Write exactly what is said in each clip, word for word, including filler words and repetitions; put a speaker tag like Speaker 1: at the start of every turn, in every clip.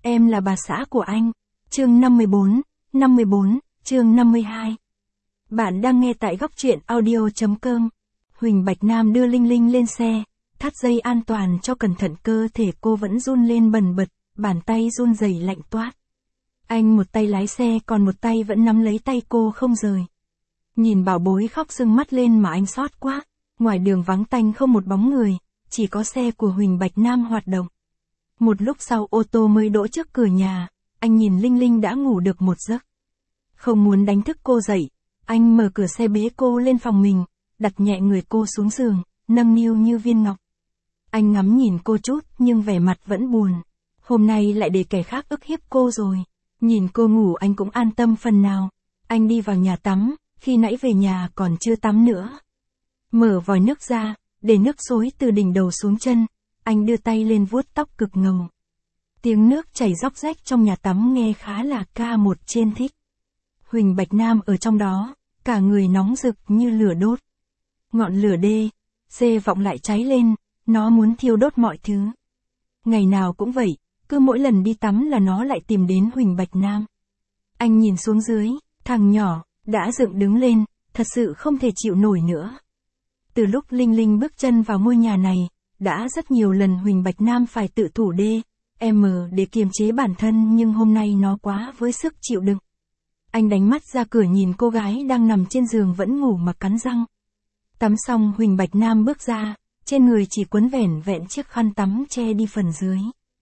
Speaker 1: em là bà xã của anh. Chương năm mươi bốn, năm mươi bốn, chương năm mươi hai. Bạn đang nghe tại góc truyện audio chấm com. Huỳnh Bạch Nam đưa Linh Linh lên xe, thắt dây an toàn cho cẩn thận, cơ thể cô vẫn run lên bần bật, bàn tay run rẩy lạnh toát. Anh một tay lái xe còn một tay vẫn nắm lấy tay cô không rời. Nhìn bảo bối khóc sưng mắt lên mà anh xót quá. Ngoài đường vắng tanh không một bóng người, chỉ có xe của Huỳnh Bạch Nam hoạt động. Một lúc sau ô tô mới đỗ trước cửa nhà, anh nhìn Linh Linh đã ngủ được một giấc. Không muốn đánh thức cô dậy, anh mở cửa xe bế cô lên phòng mình, đặt nhẹ người cô xuống giường, nâng niu như viên ngọc. Anh ngắm nhìn cô chút nhưng vẻ mặt vẫn buồn. Hôm nay lại để kẻ khác ức hiếp cô rồi. Nhìn cô ngủ anh cũng an tâm phần nào. Anh đi vào nhà tắm, khi nãy về nhà còn chưa tắm nữa. Mở vòi nước ra, để nước xối từ đỉnh đầu xuống chân, anh đưa tay lên vuốt tóc cực ngầu. Tiếng nước chảy róc rách trong nhà tắm nghe khá là ca một trên thích. Huỳnh Bạch Nam ở trong đó, cả người nóng rực như lửa đốt. Ngọn lửa đê, dê vọng lại cháy lên, nó muốn thiêu đốt mọi thứ. Ngày nào cũng vậy, cứ mỗi lần đi tắm là nó lại tìm đến Huỳnh Bạch Nam. Anh nhìn xuống dưới, thằng nhỏ, đã dựng đứng lên, thật sự không thể chịu nổi nữa. Từ lúc Linh Linh bước chân vào ngôi nhà này, đã rất nhiều lần Huỳnh Bạch Nam phải tự thủ đê, em để kiềm chế bản thân, nhưng hôm nay nó quá với sức chịu đựng. Anh đánh mắt ra cửa nhìn cô gái đang nằm trên giường vẫn ngủ mà cắn răng. Tắm xong Huỳnh Bạch Nam bước ra, trên người chỉ quấn vẻn vẹn chiếc khăn tắm che đi phần dưới.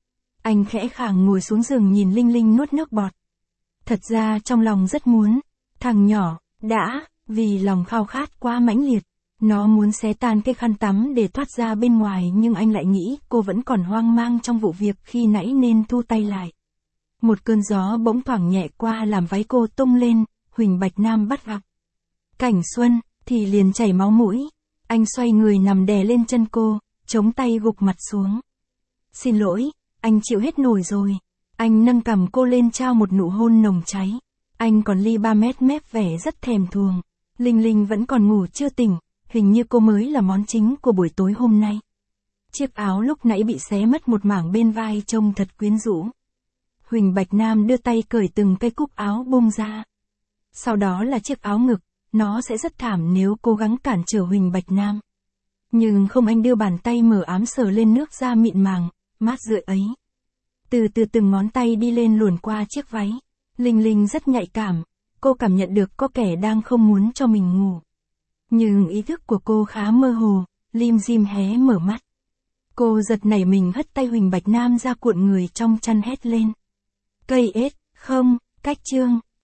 Speaker 1: Anh khẽ khàng ngồi xuống giường nhìn Linh Linh nuốt nước bọt. Thật ra trong lòng rất muốn, thằng nhỏ, đã, vì lòng khao khát quá mãnh liệt. Nó muốn xé tan cái khăn tắm để thoát ra bên ngoài, nhưng anh lại nghĩ cô vẫn còn hoang mang trong vụ việc khi nãy nên thu tay lại. Một cơn gió bỗng thoảng nhẹ qua làm váy cô tung lên, Huỳnh Bạch Nam bắt gặp cảnh xuân, thì liền chảy máu mũi. Anh xoay người nằm đè lên chân cô, chống tay gục mặt xuống. Xin lỗi, anh chịu hết nổi rồi. Anh nâng cằm cô lên trao một nụ hôn nồng cháy. Anh còn ly ba mét mép vẻ rất thèm thuồng. Linh Linh vẫn còn ngủ chưa tỉnh. Hình như cô mới là món chính của buổi tối hôm nay. Chiếc áo lúc nãy bị xé mất một mảng bên vai trông thật quyến rũ. Huỳnh Bạch Nam đưa tay cởi từng cây cúc áo bung ra. Sau đó là chiếc áo ngực, nó sẽ rất thảm nếu cố gắng cản trở Huỳnh Bạch Nam. Nhưng không, anh đưa bàn tay mở ám sờ lên nước da mịn màng, mát rượi ấy. Từ từ từng ngón tay đi lên luồn qua chiếc váy. Linh Linh rất nhạy cảm, cô cảm nhận được có kẻ đang không muốn cho mình ngủ. Nhưng ý thức của cô khá mơ hồ, lim dim hé mở mắt. Cô giật nảy mình hất tay Huỳnh Bạch Nam ra cuộn người trong chăn hét lên. Cây ết, không, cách chương.